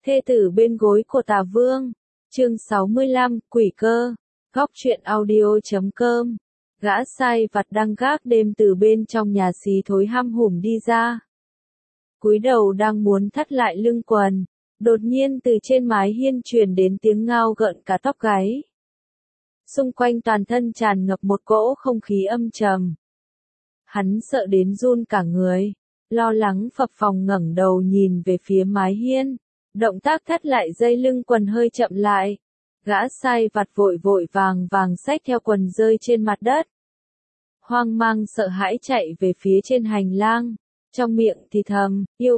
Thê tử bên gối của Tà Vương. Chương 65, Quỷ cơ. Góc truyện audio.com. Gã sai vặt đang gác đêm từ bên trong nhà xí thối hăm hủm đi ra. Cúi đầu đang muốn thắt lại lưng quần, đột nhiên từ trên mái hiên truyền đến tiếng ngao gợn cả tóc gáy. Xung quanh toàn thân tràn ngập một cỗ không khí âm trầm. Hắn sợ đến run cả người, lo lắng phập phồng ngẩng đầu nhìn về phía mái hiên, động tác thắt lại dây lưng quần hơi chậm lại. Gã sai vặt vội vội vàng vàng xách theo quần rơi trên mặt đất. Hoang mang sợ hãi chạy về phía trên hành lang, trong miệng thì thầm, yêu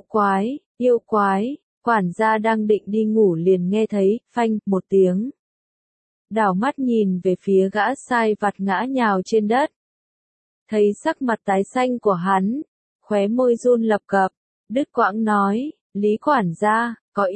quái, quản gia đang định đi ngủ liền nghe thấy, phanh, một tiếng. Đảo mắt nhìn về phía gã sai vặt ngã nhào trên đất. Thấy sắc mặt tái xanh của hắn, khóe môi run lập cập, đứt quãng nói, Lý quản gia, có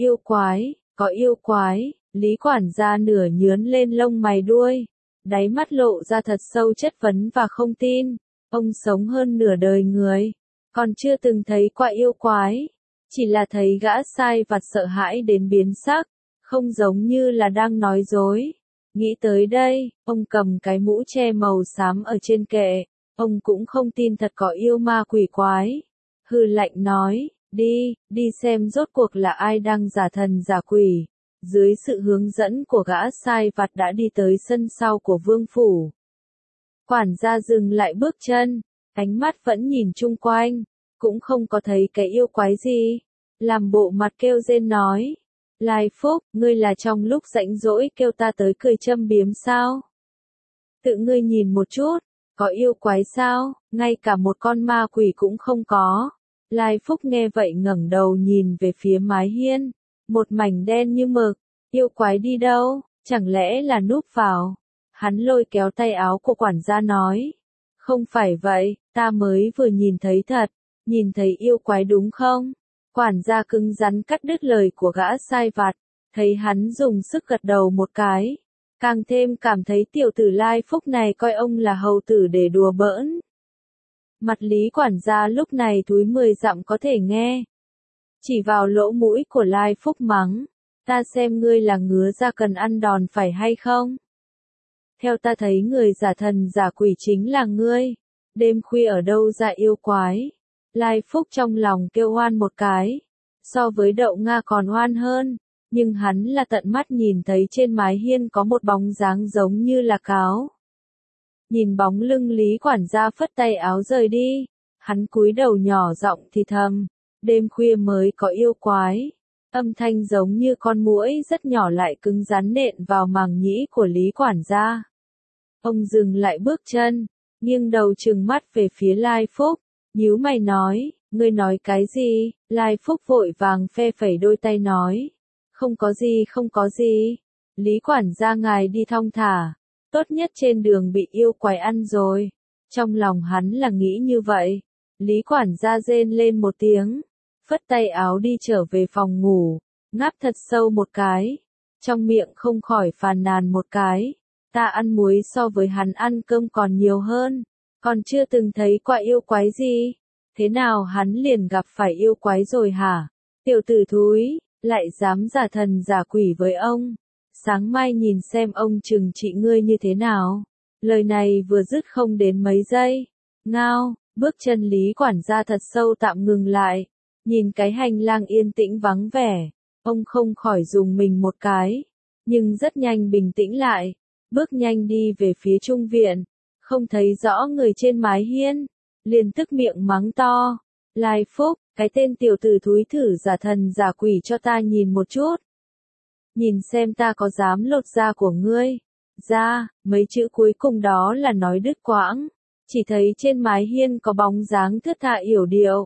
yêu quái, Lý quản gia nửa nhướn lên lông mày đuôi, đáy mắt lộ ra thật sâu chất vấn và không tin, ông sống hơn nửa đời người, còn chưa từng thấy qua yêu quái, chỉ là thấy gã sai vặt sợ hãi đến biến sắc, không giống như là đang nói dối. Nghĩ tới đây, ông cầm cái mũ che màu xám ở trên kệ, ông cũng không tin thật có yêu ma quỷ quái. Hừ lạnh nói, đi xem rốt cuộc là ai đang giả thần giả quỷ. Dưới sự hướng dẫn của gã sai vặt đã đi tới sân sau của vương phủ. Quản gia dừng lại bước chân, ánh mắt vẫn nhìn chung quanh, cũng không có thấy cái yêu quái gì. Làm bộ mặt kêu rên nói, Lai Phúc, ngươi là trong lúc rảnh rỗi kêu ta tới cười châm biếm sao? Tự ngươi nhìn một chút, có yêu quái sao, ngay cả một con ma quỷ cũng không có. Lai Phúc nghe vậy ngẩng đầu nhìn về phía mái hiên, một mảnh đen như mực, yêu quái đi đâu, chẳng lẽ là núp vào? Hắn lôi kéo tay áo của quản gia nói, không phải vậy, ta mới vừa nhìn thấy thật, nhìn thấy yêu quái đúng không? Quản gia cứng rắn cắt đứt lời của gã sai vặt, thấy hắn dùng sức gật đầu một cái, càng thêm cảm thấy tiểu tử Lai Phúc này coi ông là hầu tử để đùa bỡn. Mặt Lý quản gia lúc này túi 10 dặm có thể nghe. Chỉ vào lỗ mũi của Lai Phúc mắng, ta xem ngươi là ngứa ra cần ăn đòn phải hay không? Theo ta thấy người giả thần giả quỷ chính là ngươi, đêm khuya ở đâu ra yêu quái? Lai Phúc trong lòng kêu oan một cái, so với đậu Nga còn oan hơn, nhưng hắn là tận mắt nhìn thấy trên mái hiên có một bóng dáng giống như là cáo. Nhìn bóng lưng Lý quản gia phất tay áo rời đi, hắn cúi đầu nhỏ giọng thì thầm, đêm khuya mới có yêu quái. Âm thanh giống như con muỗi rất nhỏ lại cứng rắn nện vào màng nhĩ của Lý quản gia. Ông dừng lại bước chân, nghiêng đầu trừng mắt về phía Lai Phúc, nhíu mày nói, ngươi nói cái gì? Lai Phúc vội vàng phe phẩy đôi tay nói, không có gì. Lý quản gia ngài đi thong thả, tốt nhất trên đường bị yêu quái ăn rồi. Trong lòng hắn là nghĩ như vậy. Lý quản gia rên lên một tiếng, phất tay áo đi trở về phòng ngủ, ngáp thật sâu một cái, trong miệng không khỏi phàn nàn một cái, ta ăn muối so với hắn ăn cơm còn nhiều hơn, còn chưa từng thấy qua yêu quái gì, thế nào hắn liền gặp phải yêu quái rồi hả? Tiểu tử thúi, lại dám giả thần giả quỷ với ông, sáng mai nhìn xem ông trừng trị ngươi như thế nào. Lời này vừa dứt không đến mấy giây, ngao, bước chân Lý quản gia thật sâu tạm ngừng lại. Nhìn cái hành lang yên tĩnh vắng vẻ, ông không khỏi dùng mình một cái, nhưng rất nhanh bình tĩnh lại, bước nhanh đi về phía trung viện, không thấy rõ người trên mái hiên, liền tức miệng mắng to, Lai Phúc, cái tên tiểu tử thúi thử giả thần giả quỷ cho ta nhìn một chút. Nhìn xem ta có dám lột da của ngươi. Ra, mấy chữ cuối cùng đó là nói đứt quãng, chỉ thấy trên mái hiên có bóng dáng thướt tha yểu điệu.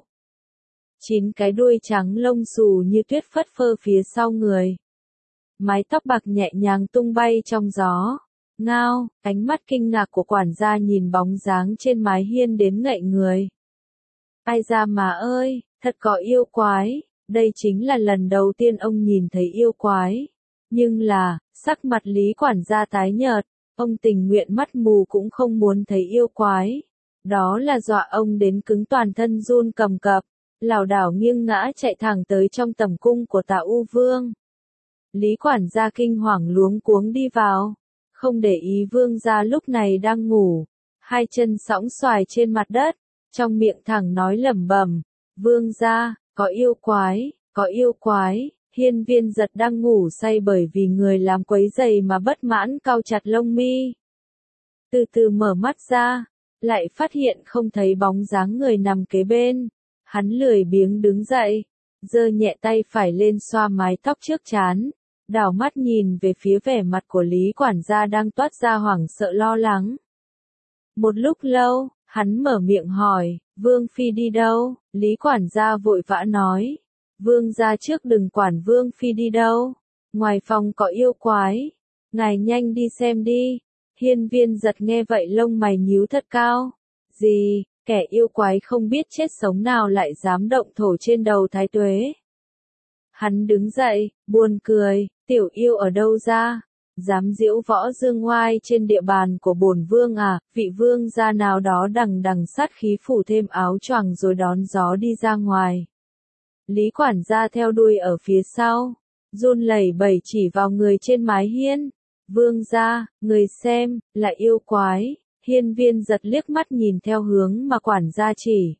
9 cái đuôi trắng lông xù như tuyết phất phơ phía sau người. Mái tóc bạc nhẹ nhàng tung bay trong gió. Ngao, ánh mắt kinh ngạc của quản gia nhìn bóng dáng trên mái hiên đến ngậy người. Ai ra mà ơi, thật có yêu quái, đây chính là lần đầu tiên ông nhìn thấy yêu quái. Nhưng là, sắc mặt Lý quản gia tái nhợt, ông tình nguyện mắt mù cũng không muốn thấy yêu quái. Đó là dọa ông đến cứng toàn thân run cầm cập. lảo đảo nghiêng ngã chạy thẳng tới trong tầm cung của Tạ U Vương. Lý quản gia kinh hoàng luống cuống đi vào, không để ý vương gia lúc này đang ngủ, hai chân sõng xoài trên mặt đất, trong miệng thẳng nói lẩm bẩm, vương gia, có yêu quái, có yêu quái. Hiên Viên Giật đang ngủ say bởi vì người làm quấy giày mà bất mãn cau chặt lông mi. Từ từ mở mắt ra, lại phát hiện không thấy bóng dáng người nằm kế bên. Hắn lười biếng đứng dậy, giơ nhẹ tay phải lên xoa mái tóc trước trán, đảo mắt nhìn về phía vẻ mặt của Lý quản gia đang toát ra hoảng sợ lo lắng. Một lúc lâu, hắn mở miệng hỏi, Vương Phi đi đâu? Lý quản gia vội vã nói, Vương gia trước đừng quản Vương Phi đi đâu, ngoài phòng có yêu quái, ngài nhanh đi xem đi. Hiên Viên Giật nghe vậy lông mày nhíu thật cao, gì, kẻ yêu quái không biết chết sống nào lại dám động thổ trên đầu Thái Tuế. Hắn đứng dậy, buồn cười, tiểu yêu ở đâu ra, dám giễu võ dương oai trên địa bàn của bổn vương à, vị vương gia nào đó đằng đằng sát khí phủ thêm áo choàng rồi đón gió đi ra ngoài. Lý quản gia theo đuôi ở phía sau, run lẩy bẩy chỉ vào người trên mái hiên, vương gia, người xem, là yêu quái. Hiên Viên Giật liếc mắt nhìn theo hướng mà quản gia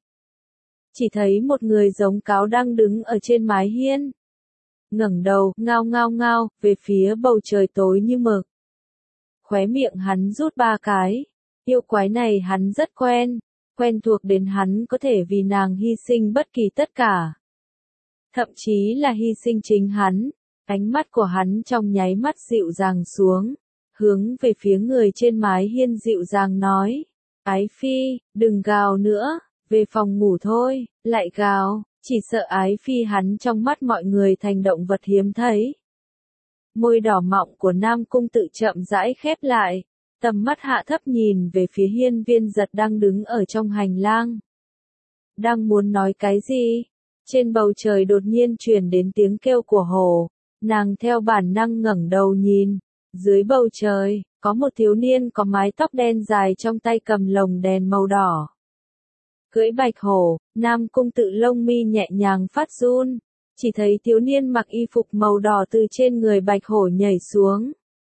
chỉ thấy một người giống cáo đang đứng ở trên mái hiên. Ngẩng đầu, ngao ngao ngao, về phía bầu trời tối như mực. Khóe miệng hắn rút ba cái. Yêu quái này hắn rất quen thuộc đến hắn có thể vì nàng hy sinh bất kỳ tất cả. Thậm chí là hy sinh chính hắn. Ánh mắt của hắn trong nháy mắt dịu dàng xuống, hướng về phía người trên mái hiên dịu dàng nói, Ái Phi, đừng gào nữa, về phòng ngủ thôi, lại gào, chỉ sợ Ái Phi hắn trong mắt mọi người thành động vật hiếm thấy. Môi đỏ mọng của Nam Cung Tự chậm rãi khép lại, tầm mắt hạ thấp nhìn về phía Hiên Viên Giật đang đứng ở trong hành lang. Đang muốn nói cái gì? Trên bầu trời đột nhiên truyền đến tiếng kêu của hổ, nàng theo bản năng ngẩng đầu nhìn. Dưới bầu trời, có một thiếu niên có mái tóc đen dài trong tay cầm lồng đèn màu đỏ. Cưỡi bạch hổ, Nam Cung Tự lông mi nhẹ nhàng phát run, chỉ thấy thiếu niên mặc y phục màu đỏ từ trên người bạch hổ nhảy xuống.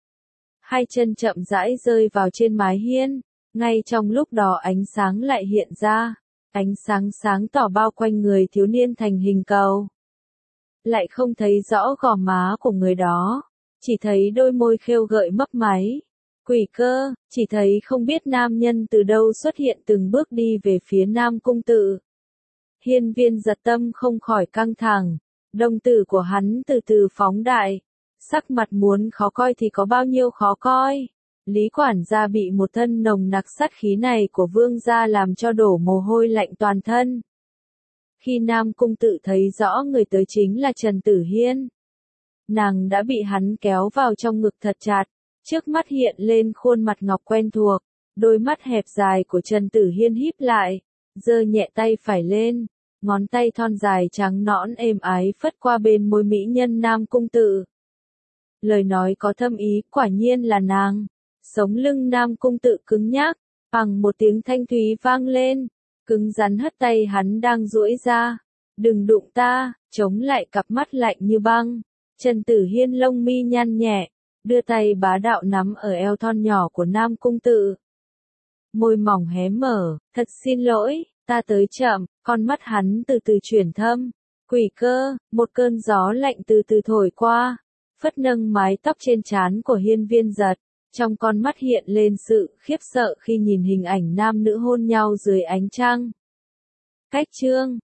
Hai chân chậm rãi rơi vào trên mái hiên, ngay trong lúc đó ánh sáng lại hiện ra, ánh sáng sáng tỏ bao quanh người thiếu niên thành hình cầu. Lại không thấy rõ gò má của người đó. Chỉ thấy đôi môi khêu gợi mấp máy. Quỷ cơ, chỉ thấy không biết nam nhân từ đâu xuất hiện từng bước đi về phía Nam Cung Tự. Hiên Viên Giật tâm không khỏi căng thẳng, đồng tử của hắn từ từ phóng đại, sắc mặt muốn khó coi thì có bao nhiêu khó coi. Lý quản gia bị một thân nồng nặc sát khí này của vương gia làm cho đổ mồ hôi lạnh toàn thân. Khi Nam Cung Tự thấy rõ người tới chính là Trần Tử Hiên, nàng đã bị hắn kéo vào trong ngực thật chặt, trước mắt hiện lên khuôn mặt ngọc quen thuộc, đôi mắt hẹp dài của Trần Tử Hiên híp lại, giơ nhẹ tay phải lên, ngón tay thon dài trắng nõn êm ái phất qua bên môi mỹ nhân Nam Cung Tự. Lời nói có thâm ý, quả nhiên là nàng. Sống lưng Nam Cung Tự cứng nhắc, bằng một tiếng thanh thúy vang lên, cứng rắn hất tay hắn đang duỗi ra. Đừng đụng ta, chống lại cặp mắt lạnh như băng. Trần Tử Hiên lông mi nhăn nhẹ, đưa tay bá đạo nắm ở eo thon nhỏ của Nam Cung Tự. Môi mỏng hé mở, thật xin lỗi, ta tới chậm, con mắt hắn từ từ chuyển thâm. Quỷ cơ, một cơn gió lạnh từ từ thổi qua, phất nâng mái tóc trên trán của Hiên Viên Giật, trong con mắt hiện lên sự khiếp sợ khi nhìn hình ảnh nam nữ hôn nhau dưới ánh trăng. Cách chương